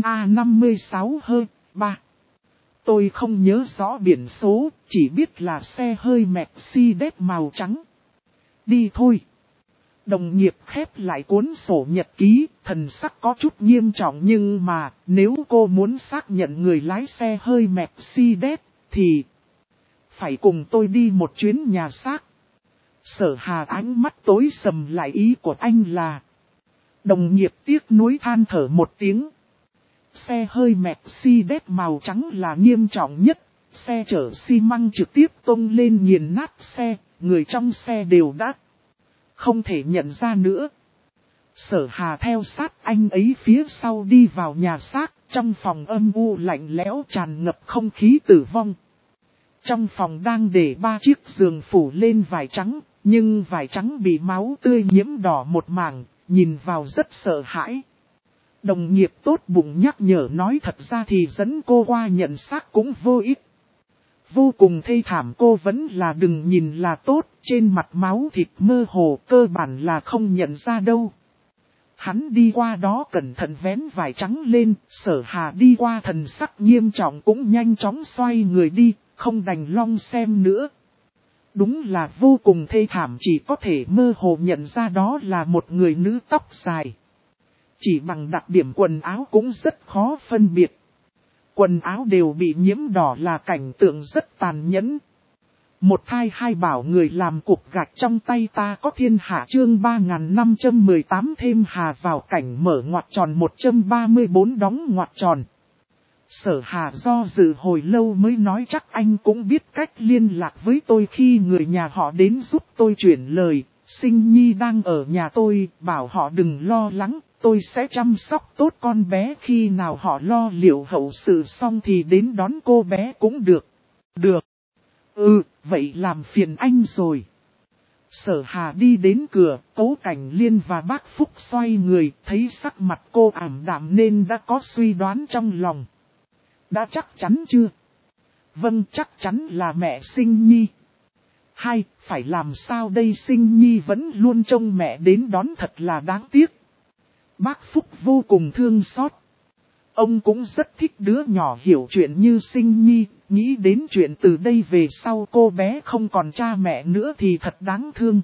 [SPEAKER 1] A56-3. Tôi không nhớ rõ biển số, chỉ biết là xe hơi Mercedes màu trắng. Đi thôi. Đồng nghiệp khép lại cuốn sổ nhật ký, thần sắc có chút nghiêm trọng nhưng mà nếu cô muốn xác nhận người lái xe hơi Mercedes thì phải cùng tôi đi một chuyến nhà xác. Sở Hà ánh mắt tối sầm lại, ý của anh là. Đồng nghiệp tiếc nuối than thở một tiếng. Xe hơi Mercedes màu trắng là nghiêm trọng nhất. Xe chở xi măng trực tiếp tông lên nghiền nát xe. Người trong xe đều đã không thể nhận ra nữa. Sở Hà theo sát anh ấy phía sau đi vào nhà xác. Trong phòng âm u lạnh lẽo tràn ngập không khí tử vong. Trong phòng đang để 3 chiếc giường phủ lên vải trắng, nhưng vải trắng bị máu tươi nhiễm đỏ một mảng, nhìn vào rất sợ hãi. Đồng nghiệp tốt bụng nhắc nhở nói thật ra thì dẫn cô qua nhận xác cũng vô ích. Vô cùng thê thảm, cô vẫn là đừng nhìn là tốt, trên mặt máu thịt mơ hồ cơ bản là không nhận ra đâu. Hắn đi qua đó cẩn thận vén vải trắng lên, Sở Hà đi qua thần sắc nghiêm trọng cũng nhanh chóng xoay người đi, không đành long xem nữa. Đúng là vô cùng thê thảm, chỉ có thể mơ hồ nhận ra đó là một người nữ tóc dài. Chỉ bằng đặc điểm quần áo cũng rất khó phân biệt. Quần áo đều bị nhiễm đỏ là cảnh tượng rất tàn nhẫn. Một thai hai bảo người làm cục gạch trong tay ta có thiên hạ chương 3518 thêm hà vào cảnh mở ngoặc tròn 134 đóng ngoặc tròn. Sở Hà do dự hồi lâu mới nói chắc anh cũng biết cách liên lạc với tôi khi người nhà họ đến giúp tôi chuyển lời. Sinh Nhi đang ở nhà tôi, bảo họ đừng lo lắng, tôi sẽ chăm sóc tốt con bé, khi nào họ lo liệu hậu sự xong thì đến đón cô bé cũng được. Được. Vậy làm phiền anh rồi. Sở Hà đi đến cửa, Cố Cảnh Liên và bác Phúc xoay người, thấy sắc mặt cô ảm đạm nên đã có suy đoán trong lòng. Đã chắc chắn chưa? Vâng, chắc chắn là mẹ Sinh Nhi. Hay, phải làm sao đây, Sinh Nhi vẫn luôn trông mẹ đến đón thật là đáng tiếc. Bác Phúc vô cùng thương xót. Ông cũng rất thích đứa nhỏ hiểu chuyện như Sinh Nhi, nghĩ đến chuyện từ đây về sau cô bé không còn cha mẹ nữa thì thật đáng thương.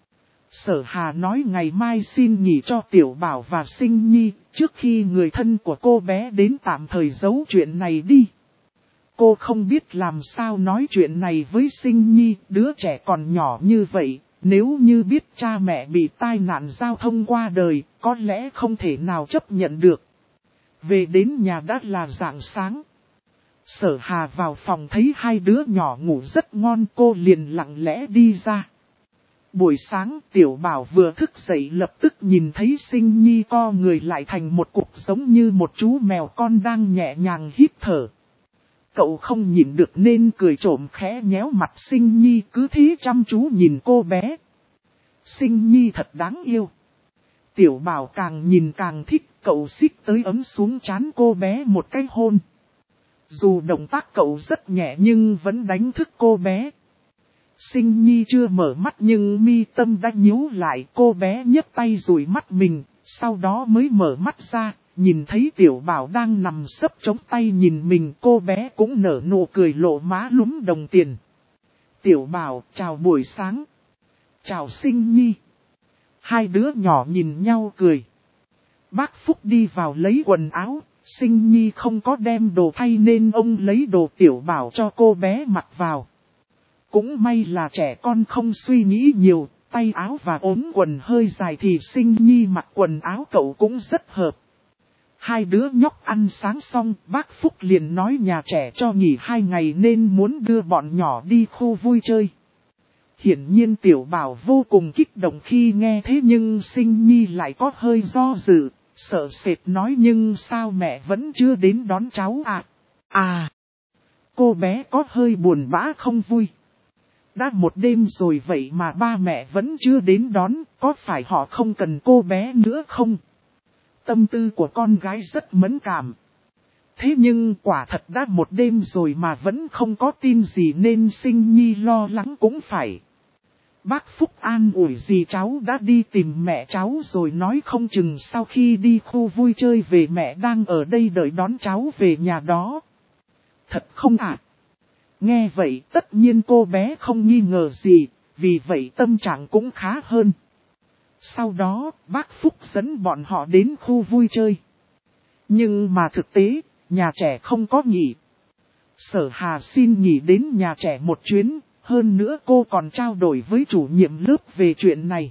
[SPEAKER 1] Sở Hà nói ngày mai xin nghỉ cho Tiểu Bảo và Sinh Nhi, trước khi người thân của cô bé đến tạm thời giấu chuyện này đi. Cô không biết làm sao nói chuyện này với Sinh Nhi, đứa trẻ còn nhỏ như vậy, nếu như biết cha mẹ bị tai nạn giao thông qua đời, có lẽ không thể nào chấp nhận được. Về đến nhà đã là rạng sáng. Sở Hà vào phòng thấy hai đứa nhỏ ngủ rất ngon, cô liền lặng lẽ đi ra. Buổi sáng Tiểu Bảo vừa thức dậy lập tức nhìn thấy Sinh Nhi co người lại thành một cục giống như một chú mèo con đang nhẹ nhàng hít thở. Cậu không nhịn được nên cười trộm khẽ nhéo mặt Sinh Nhi, cứ thế chăm chú nhìn cô bé. Sinh Nhi thật đáng yêu. Tiểu Bảo càng nhìn càng thích, cậu xích tới ấm xuống trán cô bé một cái hôn. Dù động tác cậu rất nhẹ nhưng vẫn đánh thức cô bé. Sinh Nhi chưa mở mắt nhưng mi tâm đã nhíu lại, cô bé nhấc tay dụi mắt mình, sau đó mới mở mắt ra, nhìn thấy Tiểu Bảo đang nằm sấp chống tay nhìn mình, cô bé cũng nở nụ cười lộ má lúm đồng tiền. Tiểu Bảo, chào buổi sáng. Chào Sinh Nhi. Hai đứa nhỏ nhìn nhau cười. Bác Phúc đi vào lấy quần áo, Sinh Nhi không có đem đồ thay nên ông lấy đồ Tiểu Bảo cho cô bé mặc vào. Cũng may là trẻ con không suy nghĩ nhiều, tay áo và ốm quần hơi dài thì Sinh Nhi mặc quần áo cậu cũng rất hợp. Hai đứa nhóc ăn sáng xong, bác Phúc liền nói nhà trẻ cho nghỉ 2 ngày nên muốn đưa bọn nhỏ đi khu vui chơi. Hiển nhiên Tiểu Bảo vô cùng kích động khi nghe thế nhưng Sinh Nhi lại có hơi do dự, sợ sệt nói nhưng sao mẹ vẫn chưa đến đón cháu à? Cô bé có hơi buồn bã không vui. Đã một đêm rồi vậy mà ba mẹ vẫn chưa đến đón, có phải họ không cần cô bé nữa không? Tâm tư của con gái rất mẫn cảm. Thế nhưng quả thật đã một đêm rồi mà vẫn không có tin gì nên Sinh Nhi lo lắng cũng phải. Bác Phúc an ủi gì cháu đã đi tìm mẹ cháu rồi, nói không chừng sau khi đi khu vui chơi về mẹ đang ở đây đợi đón cháu về nhà đó. Thật không ạ? Nghe vậy tất nhiên cô bé không nghi ngờ gì, vì vậy tâm trạng cũng khá hơn. Sau đó bác Phúc dẫn bọn họ đến khu vui chơi. Nhưng mà thực tế, nhà trẻ không có nghỉ. Sở Hà xin nghỉ đến nhà trẻ một chuyến. Hơn nữa cô còn trao đổi với chủ nhiệm lớp về chuyện này.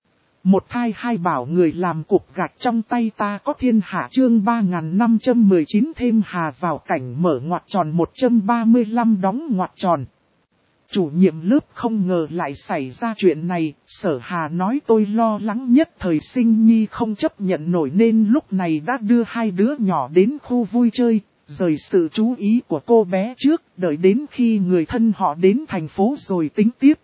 [SPEAKER 1] Một thai hai bảo người làm cục gạch trong tay ta có thiên hạ chương 3519 thêm hà vào cảnh mở ngoặc tròn 135 đóng ngoặc tròn. Chủ nhiệm lớp không ngờ lại xảy ra chuyện này, Sở Hà nói tôi lo lắng nhất thời Sinh Nhi không chấp nhận nổi nên lúc này đã đưa hai đứa nhỏ đến khu vui chơi, rời sự chú ý của cô bé trước, đợi đến khi người thân họ đến thành phố rồi tính tiếp.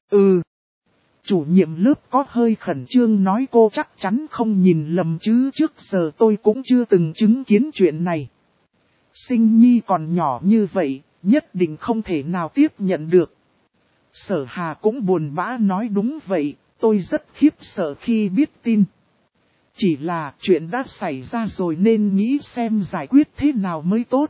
[SPEAKER 1] Chủ nhiệm lớp có hơi khẩn trương nói cô chắc chắn không nhìn lầm chứ trước giờ tôi cũng chưa từng chứng kiến chuyện này. Sinh Nhi còn nhỏ như vậy, nhất định không thể nào tiếp nhận được. Sở Hà cũng buồn bã nói đúng vậy, tôi rất khiếp sợ khi biết tin. Chỉ là chuyện đã xảy ra rồi nên nghĩ xem giải quyết thế nào mới tốt.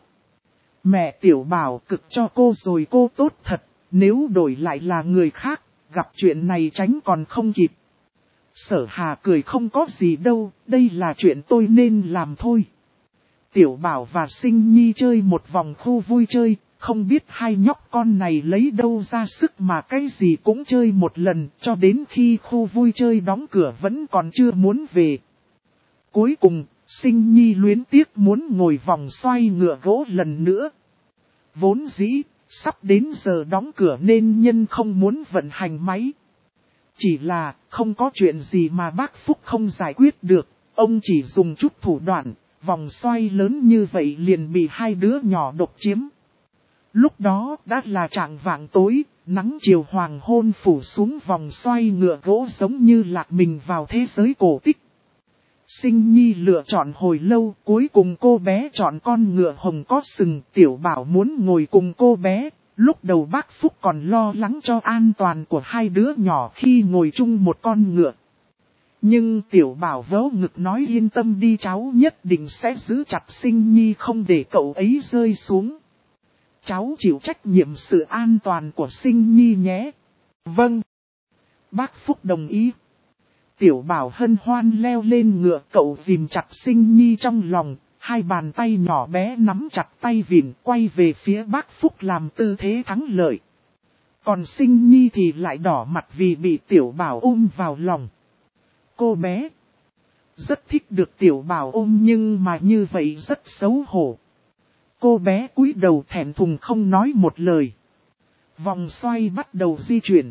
[SPEAKER 1] Mẹ Tiểu Bảo cực cho cô rồi cô tốt thật, nếu đổi lại là người khác, gặp chuyện này tránh còn không kịp. Sở Hà cười không có gì đâu, đây là chuyện tôi nên làm thôi. Tiểu Bảo và Sinh Nhi chơi một vòng khu vui chơi, không biết hai nhóc con này lấy đâu ra sức mà cái gì cũng chơi một lần, cho đến khi khu vui chơi đóng cửa vẫn còn chưa muốn về. Cuối cùng, Sinh Nhi luyến tiếc muốn ngồi vòng xoay ngựa gỗ lần nữa. Vốn dĩ, sắp đến giờ đóng cửa nên nhân không muốn vận hành máy. Chỉ là, không có chuyện gì mà bác Phúc không giải quyết được, ông chỉ dùng chút thủ đoạn, vòng xoay lớn như vậy liền bị hai đứa nhỏ độc chiếm. Lúc đó đã là trạng vạng tối, nắng chiều hoàng hôn phủ xuống vòng xoay ngựa gỗ giống như lạc mình vào thế giới cổ tích. Sinh Nhi lựa chọn hồi lâu, cuối cùng cô bé chọn con ngựa hồng có sừng. Tiểu Bảo muốn ngồi cùng cô bé, lúc đầu bác Phúc còn lo lắng cho an toàn của hai đứa nhỏ khi ngồi chung một con ngựa. Nhưng Tiểu Bảo vớ ngực nói yên tâm đi, cháu nhất định sẽ giữ chặt Sinh Nhi không để cậu ấy rơi xuống. Cháu chịu trách nhiệm sự an toàn của Sinh Nhi nhé. Vâng. Bác Phúc đồng ý. Tiểu Bảo hân hoan leo lên ngựa, cậu ghìm chặt Sinh Nhi trong lòng, hai bàn tay nhỏ bé nắm chặt tay vịn quay về phía bác Phúc làm tư thế thắng lợi. Còn Sinh Nhi thì lại đỏ mặt vì bị Tiểu Bảo ôm vào lòng. Cô bé rất thích được Tiểu Bảo ôm nhưng mà như vậy rất xấu hổ. Cô bé cúi đầu thẹn thùng không nói một lời. Vòng xoay bắt đầu di chuyển.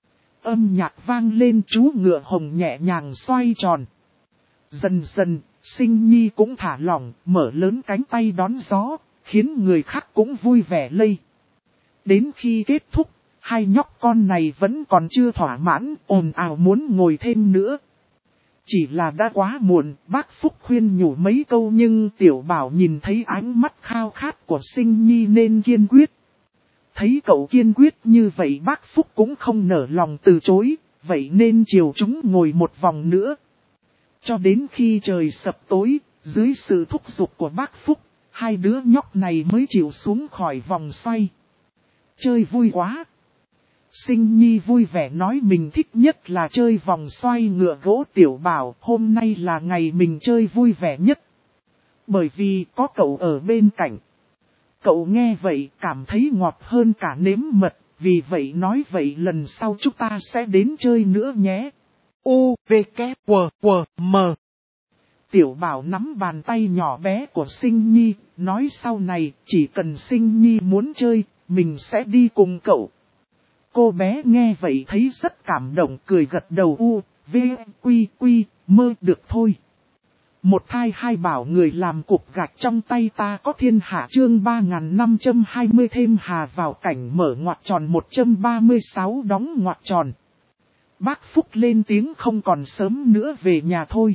[SPEAKER 1] Âm nhạc vang lên, chú ngựa hồng nhẹ nhàng xoay tròn. Dần dần, Sinh Nhi cũng thả lỏng, mở lớn cánh tay đón gió, khiến người khác cũng vui vẻ lây. Đến khi kết thúc, hai nhóc con này vẫn còn chưa thỏa mãn, ồn ào muốn ngồi thêm nữa. Chỉ là đã quá muộn, bác Phúc khuyên nhủ mấy câu nhưng Tiểu Bảo nhìn thấy ánh mắt khao khát của Sinh Nhi nên kiên quyết. Thấy cậu kiên quyết như vậy bác Phúc cũng không nở lòng từ chối, vậy nên chiều chúng ngồi một vòng nữa. Cho đến khi trời sập tối, dưới sự thúc giục của bác Phúc, hai đứa nhóc này mới chịu xuống khỏi vòng xoay. Chơi vui quá! Sinh Nhi vui vẻ nói mình thích nhất là chơi vòng xoay ngựa gỗ. Tiểu Bảo hôm nay là ngày mình chơi vui vẻ nhất. Bởi vì có cậu ở bên cạnh. Cậu nghe vậy cảm thấy ngọt hơn cả nếm mật, vì vậy nói vậy lần sau chúng ta sẽ đến chơi nữa nhé. U, V, K, W, W, M. Tiểu Bảo nắm bàn tay nhỏ bé của Sinh Nhi, nói sau này chỉ cần Sinh Nhi muốn chơi, mình sẽ đi cùng cậu. Cô bé nghe vậy thấy rất cảm động, cười gật đầu. U, V, Quy, Quy, mơ được thôi. Một thai hai bảo người làm cục gạch trong tay ta có thiên hạ chương 3520 thêm hà vào cảnh mở ngoặc tròn 136 đóng ngoặc tròn. Bác Phúc lên tiếng không còn sớm nữa về nhà thôi.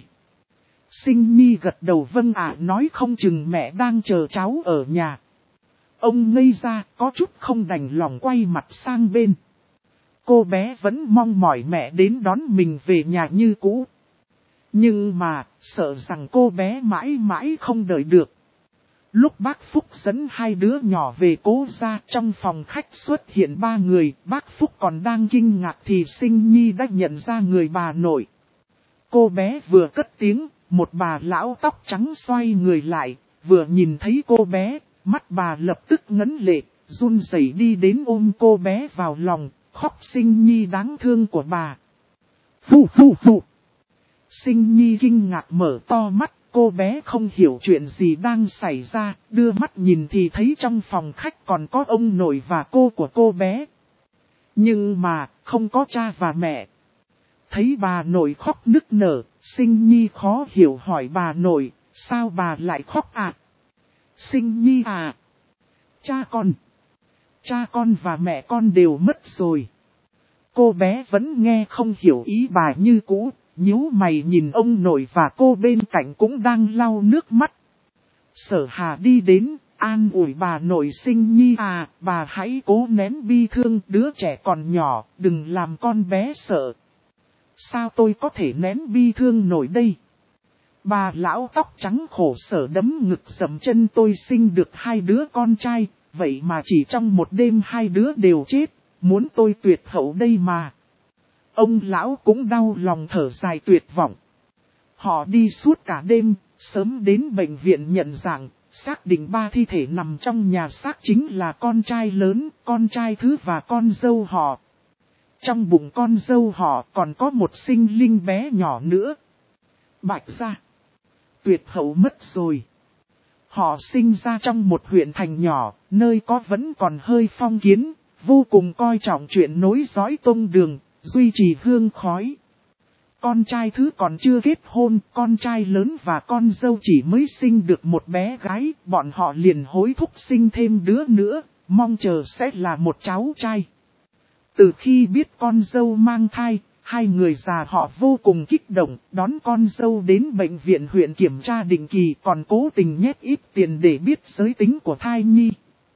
[SPEAKER 1] Sinh Nhi gật đầu vâng ạ, nói không chừng mẹ đang chờ cháu ở nhà. Ông ngây ra có chút không đành lòng quay mặt sang bên. Cô bé vẫn mong mỏi mẹ đến đón mình về nhà như cũ. Nhưng mà, sợ rằng cô bé mãi mãi không đợi được. Lúc bác Phúc dẫn hai đứa nhỏ về cố gia, trong phòng khách xuất hiện ba người, bác Phúc còn đang kinh ngạc thì Sinh Nhi đã nhận ra người bà nội. Cô bé vừa cất tiếng, một bà lão tóc trắng xoay người lại, vừa nhìn thấy cô bé, mắt bà lập tức ngấn lệ, run rẩy đi đến ôm cô bé vào lòng, khóc. Sinh Nhi đáng thương của bà. Phụ phụ phụ. Sinh Nhi kinh ngạc mở to mắt, cô bé không hiểu chuyện gì đang xảy ra, đưa mắt nhìn thì thấy trong phòng khách còn có ông nội và cô của cô bé. Nhưng mà, không có cha và mẹ. Thấy bà nội khóc nức nở, Sinh Nhi khó hiểu hỏi bà nội, sao bà lại khóc ạ? Sinh Nhi à? Cha con và mẹ con đều mất rồi. Cô bé vẫn nghe không hiểu ý bà như cũ, nhíu mày nhìn ông nội và cô bên cạnh cũng đang lau nước mắt. Sở Hà đi đến, an ủi bà nội Sinh Nhi à, bà hãy cố nén bi thương, đứa trẻ còn nhỏ, đừng làm con bé sợ. Sao tôi có thể nén bi thương nổi đây? Bà lão tóc trắng khổ sở đấm ngực dầm chân, tôi sinh được 2 đứa con trai, vậy mà chỉ trong một đêm 2 đứa đều chết, muốn tôi tuyệt hậu đây mà. Ông lão cũng đau lòng thở dài tuyệt vọng. Họ đi suốt cả đêm, sớm đến bệnh viện nhận dạng, xác định 3 thi thể nằm trong nhà xác chính là con trai lớn, con trai thứ và con dâu họ. Trong bụng con dâu họ còn có một sinh linh bé nhỏ nữa. Bạch gia, tuyệt hậu mất rồi. Họ sinh ra trong một huyện thành nhỏ, nơi có vẫn còn hơi phong kiến, vô cùng coi trọng chuyện nối dõi tông đường, duy trì hương khói. Con trai thứ còn chưa kết hôn, con trai lớn và con dâu chỉ mới sinh được một bé gái, bọn họ liền hối thúc sinh thêm đứa nữa, mong chờ sẽ là một cháu trai. Từ khi biết con dâu mang thai, 2 người già họ vô cùng kích động, đón con dâu đến bệnh viện huyện kiểm tra định kỳ, còn cố tình nhét ít tiền để biết giới tính của thai nhi.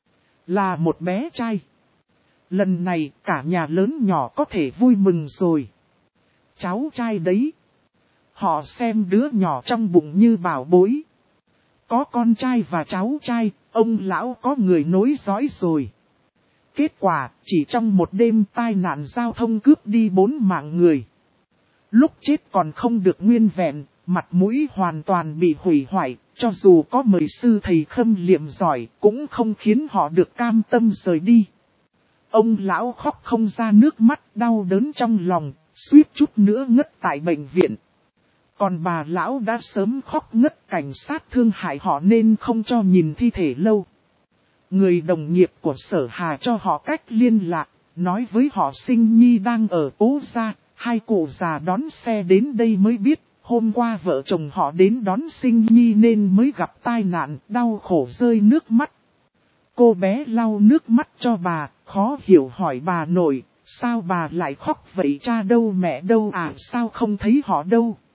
[SPEAKER 1] Là một bé trai. Lần này cả nhà lớn nhỏ có thể vui mừng rồi. Cháu trai đấy. Họ xem đứa nhỏ trong bụng như bảo bối. Có con trai và cháu trai, ông lão có người nối dõi rồi. Kết quả, chỉ trong một đêm tai nạn giao thông cướp đi 4 mạng người. Lúc chết còn không được nguyên vẹn, mặt mũi hoàn toàn bị hủy hoại, cho dù có mời sư thầy khâm liệm giỏi, cũng không khiến họ được cam tâm rời đi. Ông lão khóc không ra nước mắt, đau đớn trong lòng, suýt chút nữa ngất tại bệnh viện. Còn bà lão đã sớm khóc ngất, cảnh sát thương hại họ nên không cho nhìn thi thể lâu. Người đồng nghiệp của Sở Hà cho họ cách liên lạc, nói với họ Sinh Nhi đang ở Cố Gia, 2 cụ già đón xe đến đây mới biết, hôm qua vợ chồng họ đến đón Sinh Nhi nên mới gặp tai nạn, đau khổ rơi nước mắt. Cô bé lau nước mắt cho bà, khó hiểu hỏi bà nội, sao bà lại khóc vậy, cha đâu mẹ đâu à, sao không thấy họ đâu.